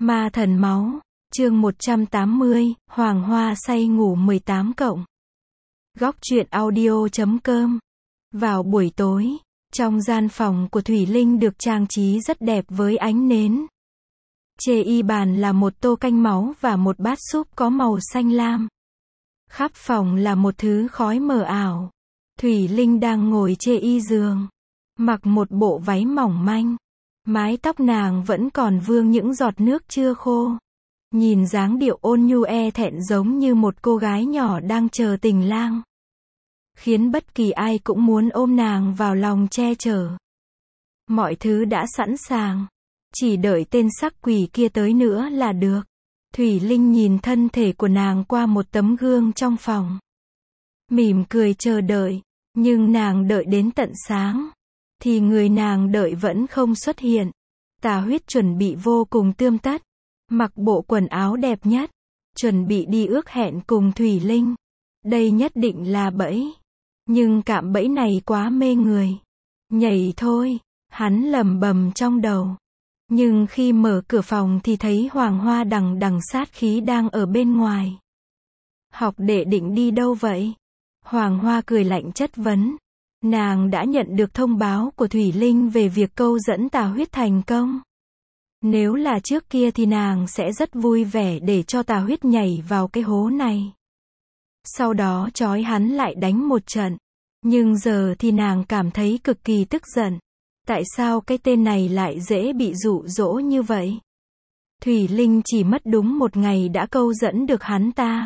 Ma thần máu, chương 180, Hoàng Hoa say ngủ 18 cộng. Góc truyện audio.com. Vào buổi tối, trong gian phòng của Thủy Linh được trang trí rất đẹp với ánh nến. Trên y bàn là một tô canh máu và một bát súp có màu xanh lam. Khắp phòng là một thứ khói mờ ảo. Thủy Linh đang ngồi trên y giường, mặc một bộ váy mỏng manh. Mái tóc nàng vẫn còn vương những giọt nước chưa khô. Nhìn dáng điệu ôn nhu e thẹn giống như một cô gái nhỏ đang chờ tình lang. Khiến bất kỳ ai cũng muốn ôm nàng vào lòng che chở. Mọi thứ đã sẵn sàng. Chỉ đợi tên sắc quỷ kia tới nữa là được. Thủy Linh nhìn thân thể của nàng qua một tấm gương trong phòng. Mỉm cười chờ đợi. Nhưng nàng đợi đến tận sáng. Thì người nàng đợi vẫn không xuất hiện. Tà Huyết chuẩn bị vô cùng tươm tất. Mặc bộ quần áo đẹp nhất. Chuẩn bị đi ước hẹn cùng Thủy Linh. Đây nhất định là bẫy. Nhưng cạm bẫy này quá mê người. Nhảy thôi, hắn lẩm bẩm trong đầu. Nhưng khi mở cửa phòng thì thấy Hoàng Hoa đằng đằng sát khí đang ở bên ngoài. Học đệ định đi đâu vậy? Hoàng Hoa cười lạnh chất vấn. Nàng đã nhận được thông báo của Thủy Linh về việc câu dẫn Tà Huyết thành công. Nếu là trước kia thì nàng sẽ rất vui vẻ để cho Tà Huyết nhảy vào cái hố này. Sau đó trói hắn lại đánh một trận. Nhưng giờ thì nàng cảm thấy cực kỳ tức giận. Tại sao cái tên này lại dễ bị dụ dỗ như vậy? Thủy Linh chỉ mất đúng một ngày đã câu dẫn được hắn ta.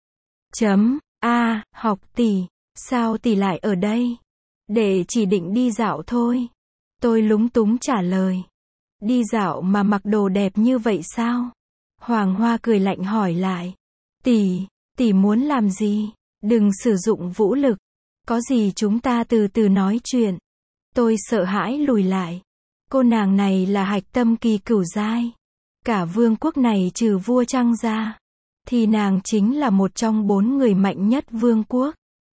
Học tỷ, sao tỷ lại ở đây? Đệ chỉ định đi dạo thôi. Tôi lúng túng trả lời. Đi dạo mà mặc đồ đẹp như vậy sao? Hoàng Hoa cười lạnh hỏi lại. Tỷ muốn làm gì? Đừng sử dụng vũ lực. Có gì chúng ta từ từ nói chuyện. Tôi sợ hãi lùi lại. Cô nàng này là hạch tâm kỳ cửu giai. Cả vương quốc này trừ vua Trăng ra. Thì nàng chính là một trong 4 người mạnh nhất vương quốc.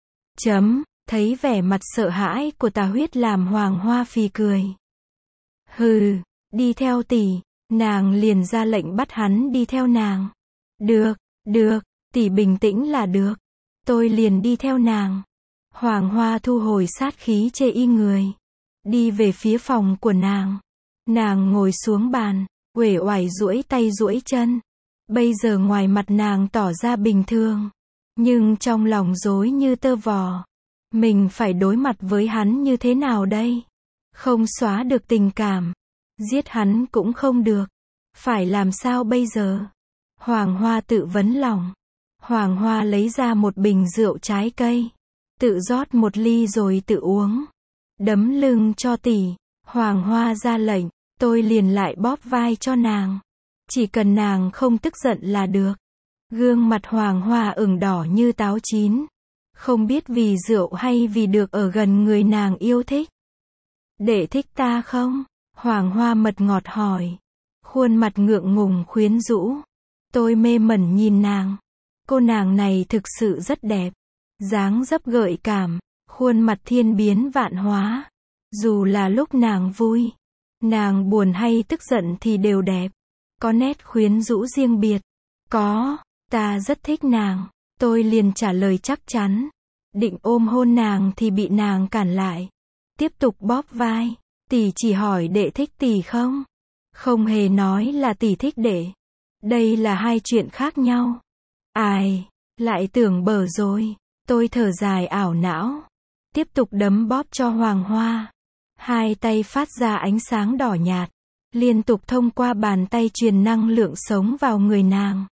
Thấy vẻ mặt sợ hãi của Tà Huyết làm Hoàng Hoa phì cười. Hừ, đi theo tỷ. Nàng liền ra lệnh bắt hắn đi theo nàng. Được, tỷ bình tĩnh là được. Tôi liền đi theo nàng. Hoàng Hoa thu hồi sát khí chê y người. Đi về phía phòng của nàng. Nàng ngồi xuống bàn, uể oải duỗi tay duỗi chân. Bây giờ ngoài mặt nàng tỏ ra bình thường. Nhưng trong lòng rối như tơ vò. Mình phải đối mặt với hắn như thế nào đây? Không xóa được tình cảm. Giết hắn cũng không được. Phải làm sao bây giờ? Hoàng Hoa tự vấn lòng. Hoàng Hoa lấy ra một bình rượu trái cây. Tự rót một ly rồi tự uống. Đấm lưng cho tỷ. Hoàng Hoa ra lệnh. Tôi liền lại bóp vai cho nàng. Chỉ cần nàng không tức giận là được. Gương mặt Hoàng Hoa ửng đỏ như táo chín. Không biết vì rượu hay vì được ở gần người nàng yêu thích. Đệ thích ta không? Hoàng Hoa mật ngọt hỏi. Khuôn mặt ngượng ngùng khuyến rũ. Tôi mê mẩn nhìn nàng. Cô nàng này thực sự rất đẹp. Dáng dấp gợi cảm. Khuôn mặt thiên biến vạn hóa. Dù là lúc nàng vui, nàng buồn hay tức giận thì đều đẹp. Có nét khuyến rũ riêng biệt. Có, ta rất thích nàng. Tôi liền trả lời chắc chắn. Định ôm hôn nàng thì bị nàng cản lại. Tiếp tục bóp vai. Tỷ chỉ hỏi đệ thích tỷ không? Không hề nói là tỷ thích đệ. Đây là hai chuyện khác nhau. Ai, lại tưởng bở rồi. Tôi thở dài ảo não. Tiếp tục đấm bóp cho Hoàng Hoa. Hai tay phát ra ánh sáng đỏ nhạt. Liên tục thông qua bàn tay truyền năng lượng sống vào người nàng.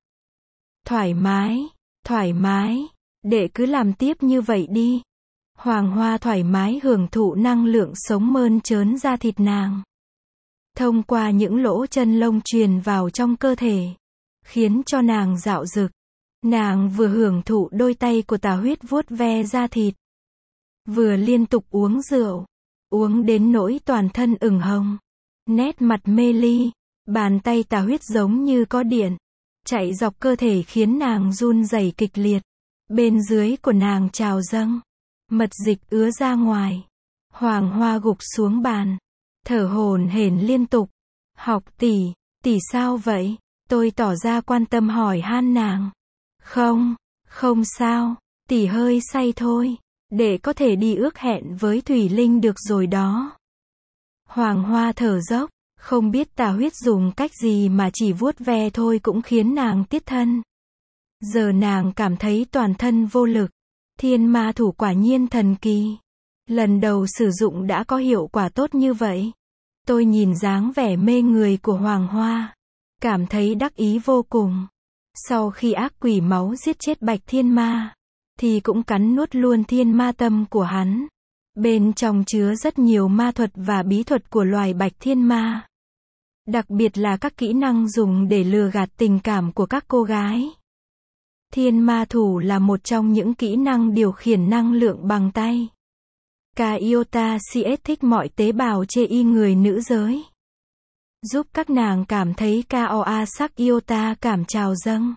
Thoải mái. Đệ cứ làm tiếp như vậy đi. Hoàng Hoa thoải mái hưởng thụ năng lượng sống mơn trớn ra thịt nàng. Thông qua những lỗ chân lông truyền vào trong cơ thể. Khiến cho nàng dạo dực. Nàng vừa hưởng thụ đôi tay của Tà Huyết vuốt ve da thịt. Vừa liên tục uống rượu. Uống đến nỗi toàn thân ửng hồng. Nét mặt mê ly. Bàn tay Tà Huyết giống như có điện. Chạy dọc cơ thể khiến nàng run rẩy kịch liệt. Bên dưới của nàng trào dâng. Mật dịch ứa ra ngoài. Hoàng Hoa gục xuống bàn. Thở hổn hển liên tục. Học tỷ sao vậy? Tôi tỏ ra quan tâm hỏi han nàng. Không, không sao, tỷ hơi say thôi. Đệ có thể đi ước hẹn với Thủy Linh được rồi đó. Hoàng Hoa thở dốc, không biết Tà Huyết dùng cách gì mà chỉ vuốt ve thôi cũng khiến nàng tiết thân. Giờ nàng cảm thấy toàn thân vô lực. Thiên ma thủ quả nhiên thần kỳ. Lần đầu sử dụng đã có hiệu quả tốt như vậy. Tôi nhìn dáng vẻ mê người của Hoàng Hoa, cảm thấy đắc ý vô cùng. Sau khi ác quỷ máu giết chết Bạch Thiên Ma, thì cũng cắn nuốt luôn thiên ma tâm của hắn. Bên trong chứa rất nhiều ma thuật và bí thuật của loài Bạch Thiên Ma. Đặc biệt là các kỹ năng dùng để lừa gạt tình cảm của các cô gái. Thiên ma thủ là một trong những kỹ năng điều khiển năng lượng bằng tay. Ca Iota CS thích mọi tế bào chê y người nữ giới. Giúp các nàng cảm thấy KOA sắc Iota cảm trào dâng.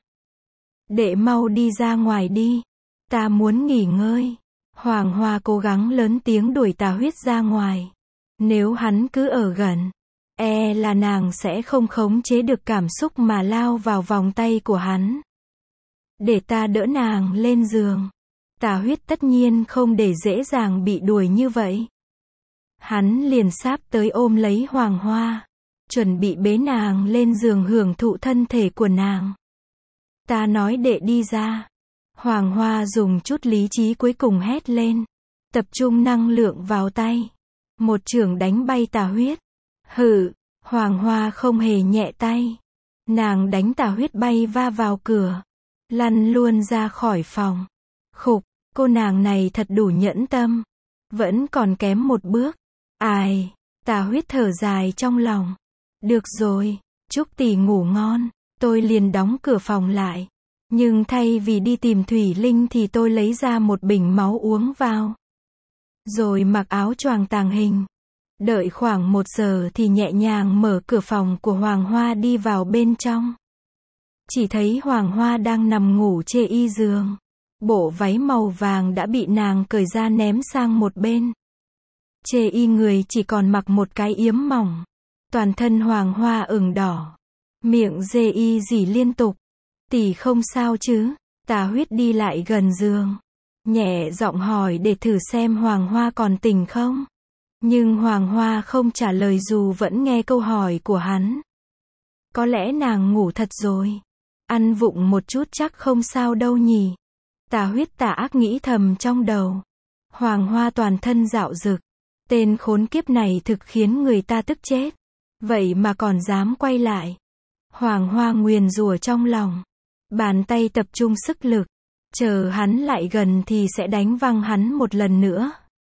Đệ mau đi ra ngoài đi. Ta muốn nghỉ ngơi. Hoàng Hoa cố gắng lớn tiếng đuổi Tà Huyết ra ngoài. Nếu hắn cứ ở gần, là nàng sẽ không khống chế được cảm xúc mà lao vào vòng tay của hắn. Để ta đỡ nàng lên giường. Tà Huyết tất nhiên không để dễ dàng bị đuổi như vậy. Hắn liền sáp tới ôm lấy Hoàng Hoa, chuẩn bị bế nàng lên giường hưởng thụ thân thể của nàng. Ta nói đệ đi ra. Hoàng Hoa dùng chút lý trí cuối cùng hét lên. Tập trung năng lượng vào tay. Một chưởng đánh bay Tà Huyết. Hử, Hoàng Hoa không hề nhẹ tay. Nàng đánh Tà Huyết bay va vào cửa. Lăn luôn ra khỏi phòng. Khục, cô nàng này thật đủ nhẫn tâm. Vẫn còn kém một bước. Ai, Tà Huyết thở dài trong lòng. Được rồi, chúc tỷ ngủ ngon. Tôi liền đóng cửa phòng lại. Nhưng thay vì đi tìm Thủy Linh thì tôi lấy ra một bình máu uống vào. Rồi mặc áo choàng tàng hình. Đợi khoảng 1 giờ thì nhẹ nhàng mở cửa phòng của Hoàng Hoa đi vào bên trong. Chỉ thấy Hoàng Hoa đang nằm ngủ chê y giường. Bộ váy màu vàng đã bị nàng cởi ra ném sang một bên. Chê y người chỉ còn mặc một cái yếm mỏng. Toàn thân Hoàng Hoa ửng đỏ. Miệng dê y rỉ liên tục. Tỷ không sao chứ? Tà Huyết đi lại gần giường. Nhẹ giọng hỏi để thử xem Hoàng Hoa còn tỉnh không. Nhưng Hoàng Hoa không trả lời dù vẫn nghe câu hỏi của hắn. Có lẽ nàng ngủ thật rồi. Ăn vụng một chút chắc không sao đâu nhỉ. Tà Huyết tà ác nghĩ thầm trong đầu. Hoàng Hoa toàn thân dạo dực. Tên khốn kiếp này thực khiến người ta tức chết. Vậy mà còn dám quay lại. Hoàng Hoa nguyền rủa trong lòng. Bàn tay tập trung sức lực. Chờ hắn lại gần thì sẽ đánh văng hắn một lần nữa.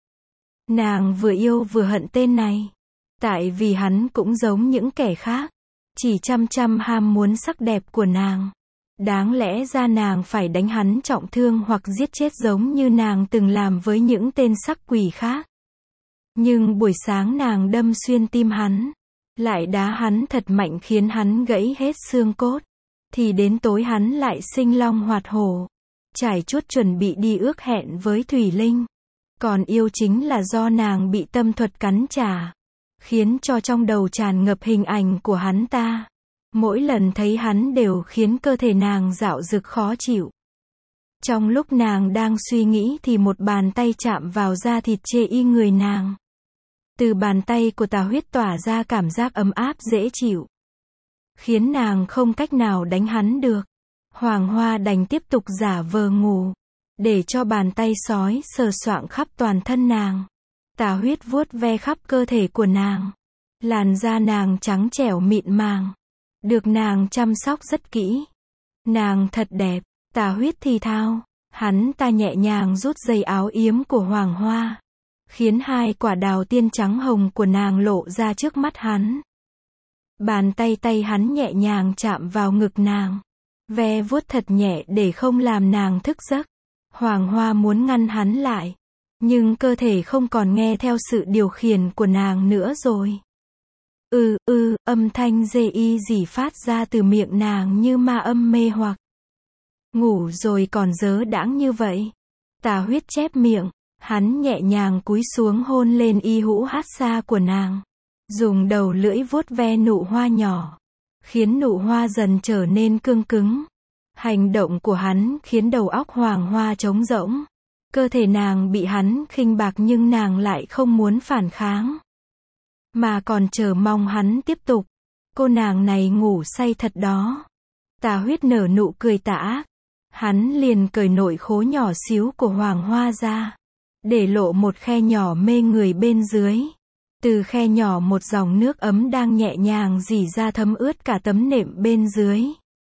Nàng vừa yêu vừa hận tên này. Tại vì hắn cũng giống những kẻ khác. Chỉ chăm chăm ham muốn sắc đẹp của nàng. Đáng lẽ ra nàng phải đánh hắn trọng thương hoặc giết chết giống như nàng từng làm với những tên sắc quỷ khác. Nhưng buổi sáng nàng đâm xuyên tim hắn. Lại đá hắn thật mạnh khiến hắn gãy hết xương cốt. Thì đến tối hắn lại sinh long hoạt hổ. Trải chuốt chuẩn bị đi ước hẹn với Thủy Linh. Còn yêu chính là do nàng bị tâm thuật cắn trả. Khiến cho trong đầu tràn ngập hình ảnh của hắn ta. Mỗi lần thấy hắn đều khiến cơ thể nàng dạo dực khó chịu. Trong lúc nàng đang suy nghĩ thì một bàn tay chạm vào da thịt chê y người nàng. Từ bàn tay của Tà Huyết tỏa ra cảm giác ấm áp dễ chịu. Khiến nàng không cách nào đánh hắn được. Hoàng Hoa đành tiếp tục giả vờ ngủ. Để cho bàn tay sói sờ soạng khắp toàn thân nàng. Tà Huyết vuốt ve khắp cơ thể của nàng. Làn da nàng trắng trẻo mịn màng. Được nàng chăm sóc rất kỹ. Nàng thật đẹp. Tà Huyết thì thào. Hắn ta nhẹ nhàng rút dây áo yếm của Hoàng Hoa. Khiến 2 quả đào tiên trắng hồng của nàng lộ ra trước mắt hắn. Bàn tay hắn nhẹ nhàng chạm vào ngực nàng. Ve vuốt thật nhẹ để không làm nàng thức giấc. Hoàng Hoa muốn ngăn hắn lại. Nhưng cơ thể không còn nghe theo sự điều khiển của nàng nữa rồi. Âm thanh dê y rỉ phát ra từ miệng nàng như ma âm mê hoặc. Ngủ rồi còn dớ đãng như vậy. Tà Huyết chép miệng. Hắn nhẹ nhàng cúi xuống hôn lên y hũ hát xa của nàng. Dùng đầu lưỡi vuốt ve nụ hoa nhỏ. khiến nụ hoa dần trở nên cương cứng. Hành động của hắn khiến đầu óc Hoàng Hoa trống rỗng. Cơ thể nàng bị hắn khinh bạc nhưng nàng lại không muốn phản kháng, mà còn chờ mong hắn tiếp tục. Cô nàng này ngủ say thật đó. Tà Huyết nở nụ cười tà ác. Hắn liền cởi nội khố nhỏ xíu của Hoàng Hoa ra, để lộ một khe nhỏ mê người bên dưới. Từ khe nhỏ một dòng nước ấm đang nhẹ nhàng rỉ ra thấm ướt cả tấm nệm bên dưới.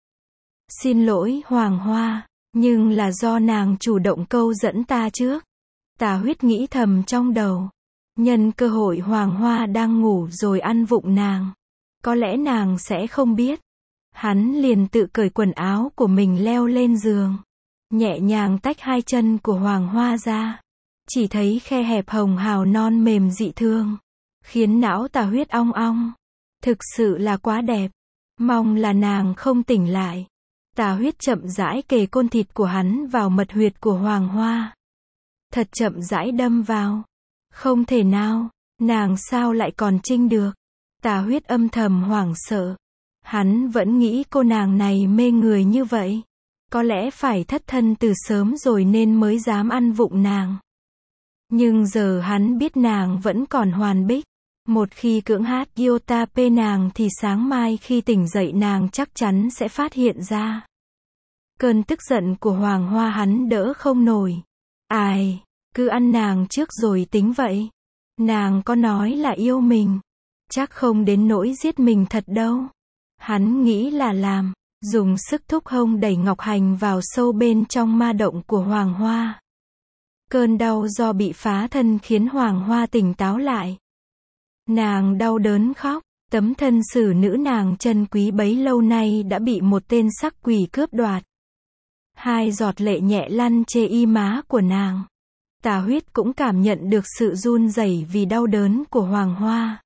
Xin lỗi Hoàng Hoa, nhưng là do nàng chủ động câu dẫn ta trước. Tà Huyết nghĩ thầm trong đầu. Nhân cơ hội Hoàng Hoa đang ngủ rồi ăn vụng nàng. Có lẽ nàng sẽ không biết. Hắn liền tự cởi quần áo của mình leo lên giường. Nhẹ nhàng tách hai chân của Hoàng Hoa ra. Chỉ thấy khe hẹp hồng hào non mềm dị thương, khiến não Tà Huyết ong ong. Thực sự là quá đẹp. Mong là nàng không tỉnh lại. Tà Huyết chậm rãi kề côn thịt của hắn vào mật huyệt của Hoàng Hoa. Thật chậm rãi đâm vào. Không thể nào, nàng sao lại còn trinh được. Tà Huyết âm thầm hoảng sợ. Hắn vẫn nghĩ cô nàng này mê người như vậy. Có lẽ phải thất thân từ sớm rồi nên mới dám ăn vụng nàng. Nhưng giờ hắn biết nàng vẫn còn hoàn bích. Một khi cưỡng hát Yota P nàng thì sáng mai khi tỉnh dậy nàng chắc chắn sẽ phát hiện ra. Cơn tức giận của Hoàng Hoa hắn đỡ không nổi. Ai, cứ ăn nàng trước rồi tính vậy. Nàng có nói là yêu mình, chắc không đến nỗi giết mình thật đâu. Hắn nghĩ là làm, dùng sức thúc hông đẩy Ngọc Hành vào sâu bên trong ma động của Hoàng Hoa. Cơn đau do bị phá thân khiến Hoàng Hoa tỉnh táo lại. Nàng đau đớn khóc, tấm thân xử nữ nàng chân quý bấy lâu nay đã bị một tên sắc quỷ cướp đoạt. Hai giọt lệ nhẹ lăn chê y má của nàng. Tà Huyết cũng cảm nhận được sự run rẩy vì đau đớn của Hoàng Hoa.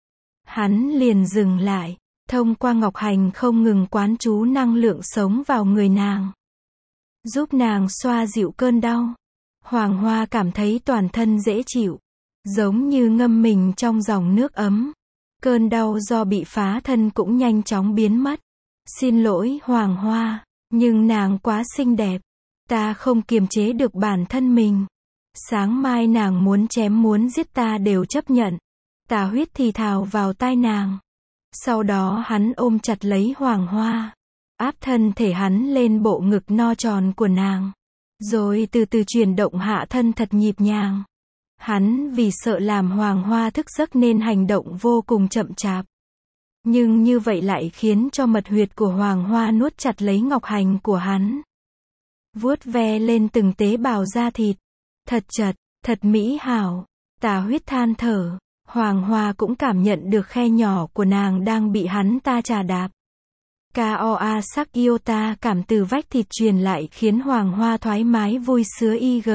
Hắn liền dừng lại, thông qua Ngọc Hành không ngừng quán chú năng lượng sống vào người nàng, giúp nàng xoa dịu cơn đau. Hoàng Hoa cảm thấy toàn thân dễ chịu, giống như ngâm mình trong dòng nước ấm. Cơn đau do bị phá thân cũng nhanh chóng biến mất. Xin lỗi Hoàng Hoa, nhưng nàng quá xinh đẹp. Ta không kiềm chế được bản thân mình. Sáng mai nàng muốn chém muốn giết ta đều chấp nhận. Tà Huyết thì thào vào tai nàng. Sau đó hắn ôm chặt lấy Hoàng Hoa, áp thân thể hắn lên bộ ngực no tròn của nàng, rồi từ từ chuyển động hạ thân thật nhịp nhàng. Hắn vì sợ làm Hoàng Hoa thức giấc nên hành động vô cùng chậm chạp. Nhưng như vậy lại khiến cho mật huyệt của Hoàng Hoa nuốt chặt lấy Ngọc Hành của hắn. Vuốt ve lên từng tế bào da thịt. Thật chật, thật mỹ hảo. Tà Huyết than thở. Hoàng Hoa cũng cảm nhận được khe nhỏ của nàng đang bị hắn ta trà đạp. Koa sắc Iota cảm từ vách thịt truyền lại khiến Hoàng Hoa thoải mái vui sướng IG.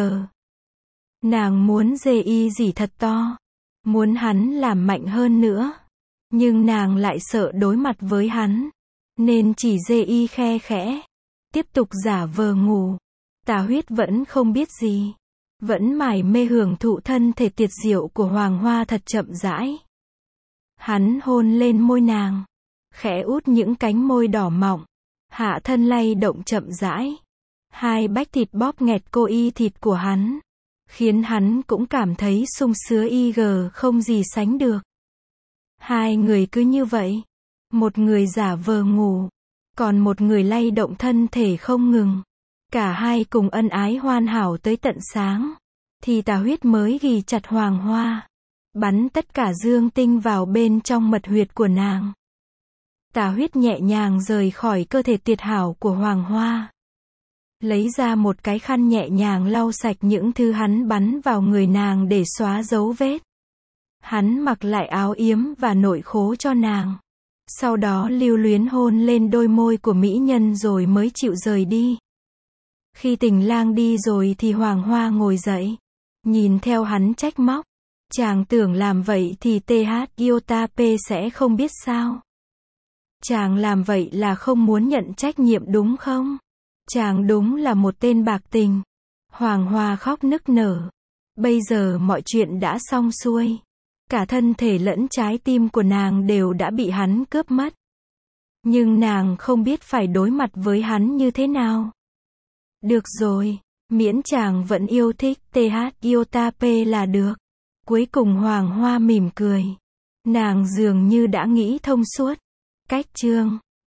Nàng muốn dê y gì thật to. Muốn hắn làm mạnh hơn nữa. Nhưng nàng lại sợ đối mặt với hắn. Nên chỉ dê y khe khẽ. Tiếp tục giả vờ ngủ. Tà Huyết vẫn không biết gì. Vẫn mải mê hưởng thụ thân thể tuyệt diệu của Hoàng Hoa thật chậm rãi. Hắn hôn lên môi nàng. Khẽ út những cánh môi đỏ mọng. Hạ thân lay động chậm rãi. Hai bách thịt bóp nghẹt cô y thịt của hắn. Khiến hắn cũng cảm thấy sung sướng IG không gì sánh được. Hai người cứ như vậy. Một người giả vờ ngủ. Còn một người lay động thân thể không ngừng. Cả hai cùng ân ái hoàn hảo tới tận sáng. Thì Tà Huyết mới ghì chặt Hoàng Hoa. Bắn tất cả dương tinh vào bên trong mật huyệt của nàng. Tà Huyết nhẹ nhàng rời khỏi cơ thể tuyệt hảo của Hoàng Hoa. Lấy ra một cái khăn nhẹ nhàng lau sạch những thứ hắn bắn vào người nàng để xóa dấu vết. Hắn mặc lại áo yếm và nội khố cho nàng. Sau đó lưu luyến hôn lên đôi môi của mỹ nhân rồi mới chịu rời đi. Khi Tình Lang đi rồi thì Hoàng Hoa ngồi dậy. Nhìn theo hắn trách móc. Chàng tưởng làm vậy thì TH Iota P sẽ không biết sao. Chàng làm vậy là không muốn nhận trách nhiệm đúng không? Chàng đúng là một tên bạc tình. Hoàng Hoa khóc nức nở. Bây giờ mọi chuyện đã xong xuôi. Cả thân thể lẫn trái tim của nàng đều đã bị hắn cướp mất. Nhưng nàng không biết phải đối mặt với hắn như thế nào. Được rồi, miễn chàng vẫn yêu thích TH Iota P là được. Cuối cùng Hoàng Hoa mỉm cười. Nàng dường như đã nghĩ thông suốt. Cách chương